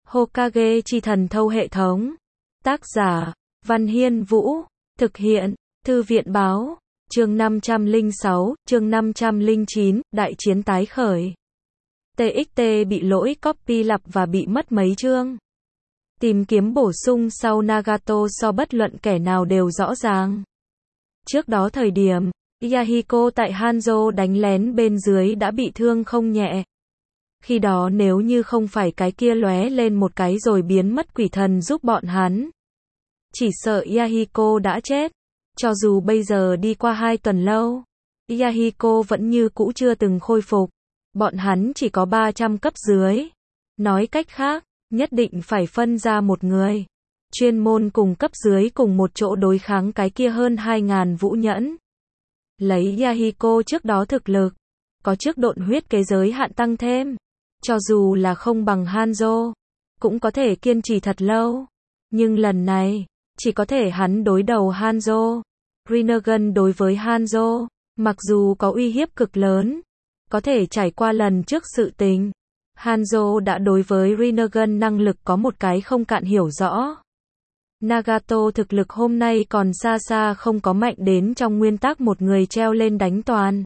Hokage chi thần thâu hệ thống. Tác giả, Văn Hiên Vũ. Thực hiện, Thư viện Báo. Chương 506, chương 509, Đại chiến tái khởi. TXT bị lỗi copy lặp và bị mất mấy chương. Tìm kiếm bổ sung sau Nagato so bất luận kẻ nào đều rõ ràng. Trước đó thời điểm, Yahiko tại Hanzo đánh lén bên dưới đã bị thương không nhẹ. Khi đó nếu như không phải cái kia lóe lên một cái rồi biến mất quỷ thần giúp bọn hắn, chỉ sợ Yahiko đã chết. Cho dù bây giờ đi qua 2 tuần lâu, Yahiko vẫn như cũ chưa từng khôi phục. Bọn hắn chỉ có 300 cấp dưới. Nói cách khác, nhất định phải phân ra một người chuyên môn cùng cấp dưới cùng một chỗ đối kháng cái kia hơn 2.000 vũ nhẫn. Lấy Yahiko trước đó thực lực, có trước độn huyết kế giới hạn tăng thêm, cho dù là không bằng Hanzo, cũng có thể kiên trì thật lâu. Nhưng lần này, chỉ có thể hắn đối đầu Hanzo. Rinnegan đối với Hanzo, mặc dù có uy hiếp cực lớn, có thể trải qua lần trước sự tình, Hanzo đã đối với Rinnegan năng lực có một cái không cạn hiểu rõ. Nagato thực lực hôm nay còn xa xa không có mạnh đến trong nguyên tắc một người treo lên đánh toàn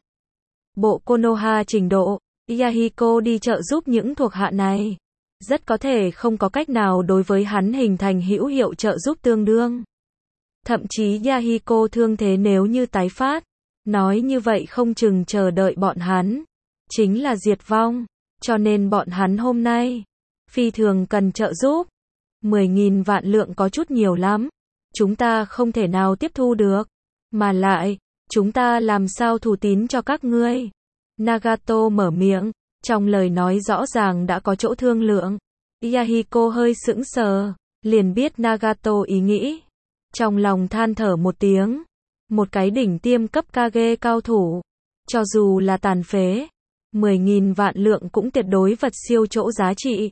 bộ Konoha trình độ. Yahiko đi trợ giúp những thuộc hạ này, rất có thể không có cách nào đối với hắn hình thành hữu hiệu trợ giúp tương đương. Thậm chí Yahiko thương thế nếu như tái phát, nói như vậy không chừng chờ đợi bọn hắn chính là diệt vong, cho nên bọn hắn hôm nay phi thường cần trợ giúp. 10.000 vạn lượng có chút nhiều lắm, chúng ta không thể nào tiếp thu được, mà lại, chúng ta làm sao thủ tín cho các ngươi? Nagato mở miệng, trong lời nói rõ ràng đã có chỗ thương lượng. Yahiko hơi sững sờ, liền biết Nagato ý nghĩ. Trong lòng than thở một tiếng, một cái đỉnh tiêm cấp Kage cao thủ, cho dù là tàn phế, 10.000 vạn lượng cũng tuyệt đối vật siêu chỗ giá trị.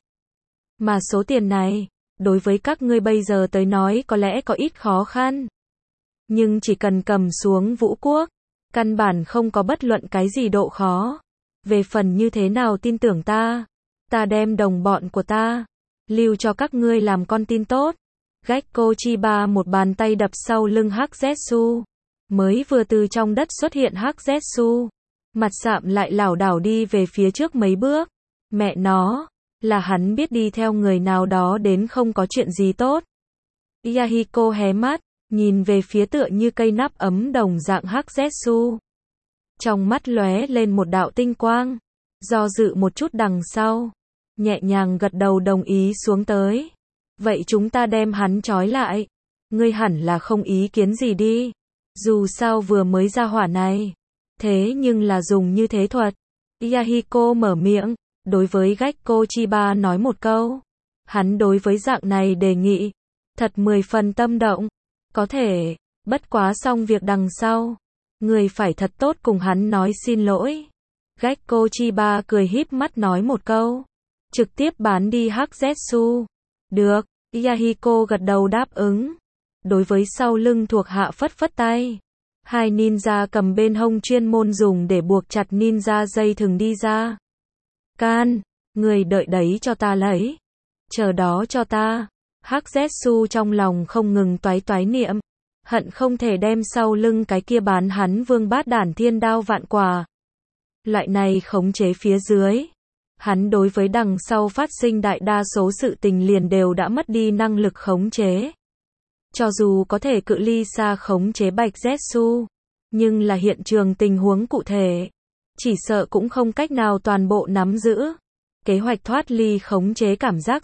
Mà số tiền này, đối với các ngươi bây giờ tới nói có lẽ có ít khó khăn. Nhưng chỉ cần cầm xuống Vũ Quốc, căn bản không có bất luận cái gì độ khó. Về phần như thế nào tin tưởng ta đem đồng bọn của ta lưu cho các ngươi làm con tin tốt. Gekko Chiba một bàn tay đập sau lưng Hắc Zetsu. Mới vừa từ trong đất xuất hiện Hắc Zetsu, mặt sạm lại lảo đảo đi về phía trước mấy bước. Mẹ nó, là hắn biết đi theo người nào đó đến không có chuyện gì tốt. Yahiko hé mắt, nhìn về phía tựa như cây nắp ấm đồng dạng Hắc Zetsu. Trong mắt lóe lên một đạo tinh quang, do dự một chút đằng sau, nhẹ nhàng gật đầu đồng ý xuống tới. Vậy chúng ta đem hắn trói lại. Ngươi hẳn là không ý kiến gì đi. Dù sao vừa mới ra hỏa này, thế nhưng là dùng như thế thuật. Yahiko mở miệng, đối với Gekko Chiba nói một câu. Hắn đối với dạng này đề nghị, thật 10 phần tâm động. Có thể, bất quá xong việc đằng sau, người phải thật tốt cùng hắn nói xin lỗi. Gekko Chiba cười híp mắt nói một câu, trực tiếp bán đi Hắc Zetsu. Được, Yahiko gật đầu đáp ứng. Đối với sau lưng thuộc hạ phất phất tay. 2 ninja cầm bên hông chuyên môn dùng để buộc chặt ninja dây thừng đi ra. Can, người đợi đấy cho ta lấy. Chờ đó cho ta. Hắc Zetsu trong lòng không ngừng toái toái niệm, hận không thể đem sau lưng cái kia bán hắn vương bát đản thiên đao vạn quả. Loại này khống chế phía dưới, hắn đối với đằng sau phát sinh đại đa số sự tình liền đều đã mất đi năng lực khống chế. Cho dù có thể cự ly xa khống chế Bạch Zetsu, nhưng là hiện trường tình huống cụ thể, chỉ sợ cũng không cách nào toàn bộ nắm giữ. Kế hoạch thoát ly khống chế cảm giác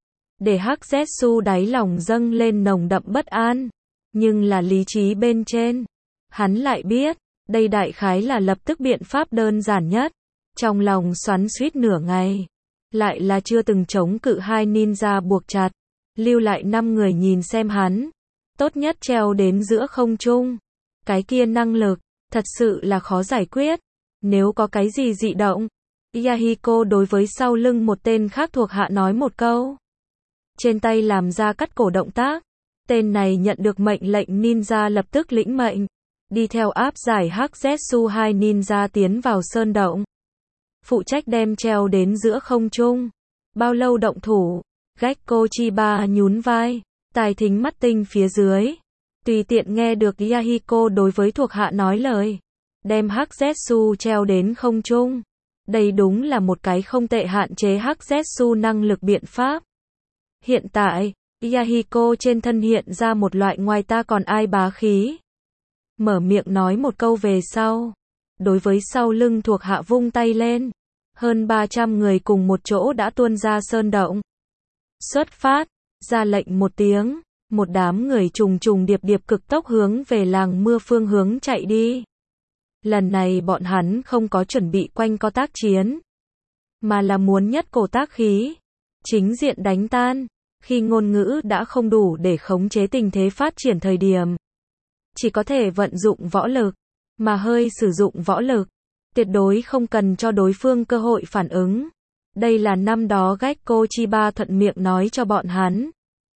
để Hắc Zetsu đáy lòng dâng lên nồng đậm bất an. Nhưng là lý trí bên trên, hắn lại biết, đây đại khái là lập tức biện pháp đơn giản nhất. Trong lòng xoắn xuýt nửa ngày, lại là chưa từng chống cự 2 ninja buộc chặt, lưu lại 5 người nhìn xem hắn, tốt nhất treo đến giữa không trung. Cái kia năng lực, thật sự là khó giải quyết. Nếu có cái gì dị động, Yahiko đối với sau lưng một tên khác thuộc hạ nói một câu. Trên tay làm ra cắt cổ động tác. Tên này nhận được mệnh lệnh ninja lập tức lĩnh mệnh, đi theo áp giải Hắc Zetsu 2 ninja tiến vào sơn động. Phụ trách đem treo đến giữa không trung. Bao lâu động thủ? Gekko Chiba nhún vai, tai thính mắt tinh phía dưới. Tùy tiện nghe được Yahiko đối với thuộc hạ nói lời. Đem Hắc Zetsu treo đến không trung. Đây đúng là một cái không tệ hạn chế Hắc Zetsu năng lực biện pháp. Hiện tại, Yahiko trên thân hiện ra một loại ngoài ta còn ai bá khí. Mở miệng nói một câu về sau. Đối với sau lưng thuộc hạ vung tay lên. Hơn 300 người cùng một chỗ đã tuôn ra sơn động. Xuất phát, ra lệnh một tiếng. Một đám người trùng trùng điệp điệp cực tốc hướng về làng mưa phương hướng chạy đi. Lần này bọn hắn không có chuẩn bị quanh co tác chiến, mà là muốn nhất cổ tác khí. Chính diện đánh tan, khi ngôn ngữ đã không đủ để khống chế tình thế phát triển thời điểm. Chỉ có thể vận dụng võ lực, mà hơi sử dụng võ lực. Tuyệt đối không cần cho đối phương cơ hội phản ứng. Đây là năm đó Gekko Chiba thuận miệng nói cho bọn hắn.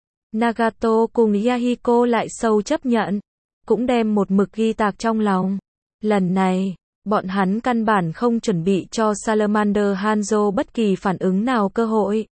Nagato cùng Yahiko lại sâu chấp nhận, cũng đem một mực ghi tạc trong lòng. Lần này, bọn hắn căn bản không chuẩn bị cho Salamander Hanzo bất kỳ phản ứng nào cơ hội.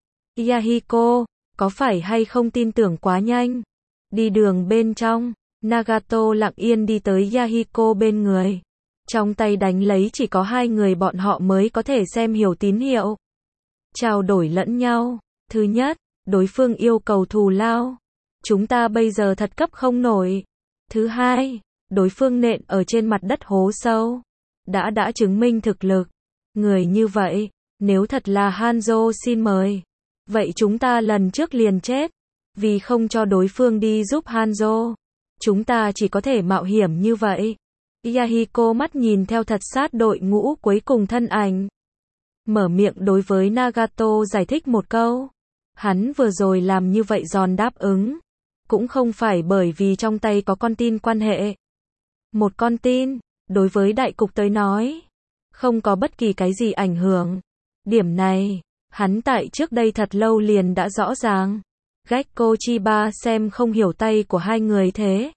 Yahiko, có phải hay không tin tưởng quá nhanh? Đi đường bên trong, Nagato lặng yên đi tới Yahiko bên người. Trong tay đánh lấy chỉ có hai người bọn họ mới có thể xem hiểu tín hiệu. Trao đổi lẫn nhau. Thứ nhất, đối phương yêu cầu thù lao. Chúng ta bây giờ thật cấp không nổi. Thứ hai, đối phương nện ở trên mặt đất hố sâu. Đã chứng minh thực lực. Người như vậy, nếu thật là Hanzo xin mời. Vậy chúng ta lần trước liền chết. Vì không cho đối phương đi giúp Hanzo. Chúng ta chỉ có thể mạo hiểm như vậy. Yahiko mắt nhìn theo thật sát đội ngũ cuối cùng thân ảnh. Mở miệng đối với Nagato giải thích một câu. Hắn vừa rồi làm như vậy giòn đáp ứng. Cũng không phải bởi vì trong tay có con tin quan hệ. Một con tin, đối với đại cục tới nói, không có bất kỳ cái gì ảnh hưởng. Điểm này, hắn tại trước đây thật lâu liền đã rõ ràng. Gekko Chiba xem không hiểu tay của hai người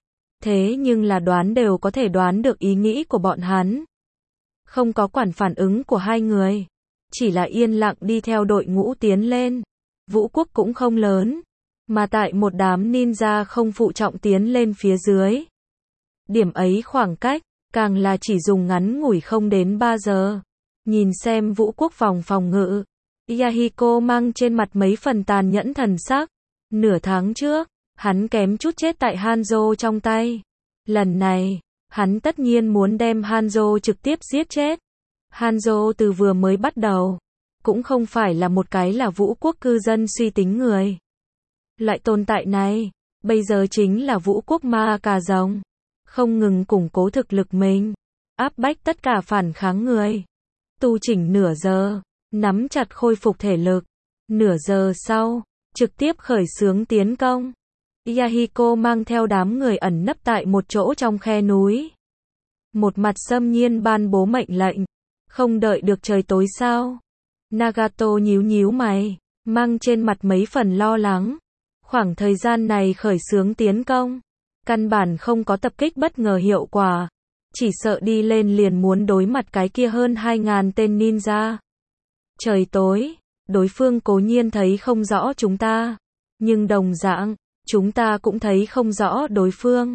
thế nhưng là đoán đều có thể đoán được ý nghĩ của bọn hắn. Không có quản phản ứng của hai người, chỉ là yên lặng đi theo đội ngũ tiến lên. Vũ quốc cũng không lớn, mà tại một đám ninja không phụ trọng tiến lên phía dưới. Điểm ấy khoảng cách, càng là chỉ dùng ngắn ngủi không đến 3 giờ. Nhìn xem vũ quốc phòng ngự, Yahiko mang trên mặt mấy phần tàn nhẫn thần sắc. Nửa tháng trước, hắn kém chút chết tại Hanzo trong tay. Lần này, hắn tất nhiên muốn đem Hanzo trực tiếp giết chết. Hanzo từ vừa mới bắt đầu, cũng không phải là một cái là vũ quốc cư dân suy tính người. Loại tồn tại này, bây giờ chính là vũ quốc ma cà rồng. Không ngừng củng cố thực lực mình, áp bách tất cả phản kháng người. Tu chỉnh nửa giờ, nắm chặt khôi phục thể lực. Nửa giờ sau, trực tiếp khởi xướng tiến công. Yahiko mang theo đám người ẩn nấp tại một chỗ trong khe núi. Một mặt xâm nhiên ban bố mệnh lệnh. Không đợi được trời tối sao? Nagato nhíu mày, mang trên mặt mấy phần lo lắng. Khoảng thời gian này khởi xướng tiến công, căn bản không có tập kích bất ngờ hiệu quả. Chỉ sợ đi lên liền muốn đối mặt cái kia hơn 2.000 tên ninja. Trời tối, đối phương cố nhiên thấy không rõ chúng ta. Nhưng đồng dạng, chúng ta cũng thấy không rõ đối phương.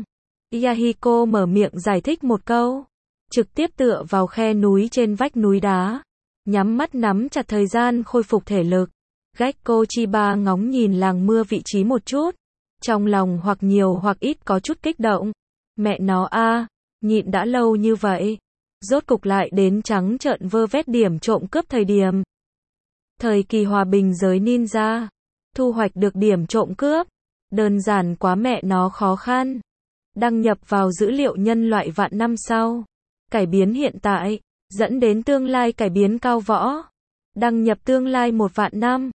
Yahiko mở miệng giải thích một câu. Trực tiếp tựa vào khe núi trên vách núi đá. Nhắm mắt nắm chặt thời gian khôi phục thể lực. Gekko Chiba ngóng nhìn làng mưa vị trí một chút. Trong lòng hoặc nhiều hoặc ít có chút kích động. Mẹ nó a, nhịn đã lâu như vậy. Rốt cục lại đến trắng trợn vơ vét điểm trộm cướp thời điểm. Thời kỳ hòa bình giới ninja. Thu hoạch được điểm trộm cướp. Đơn giản quá mẹ nó khó khăn. Đăng nhập vào dữ liệu nhân loại vạn năm sau. Cải biến hiện tại, dẫn đến tương lai cải biến cao võ. Đăng nhập tương lai 1 vạn năm.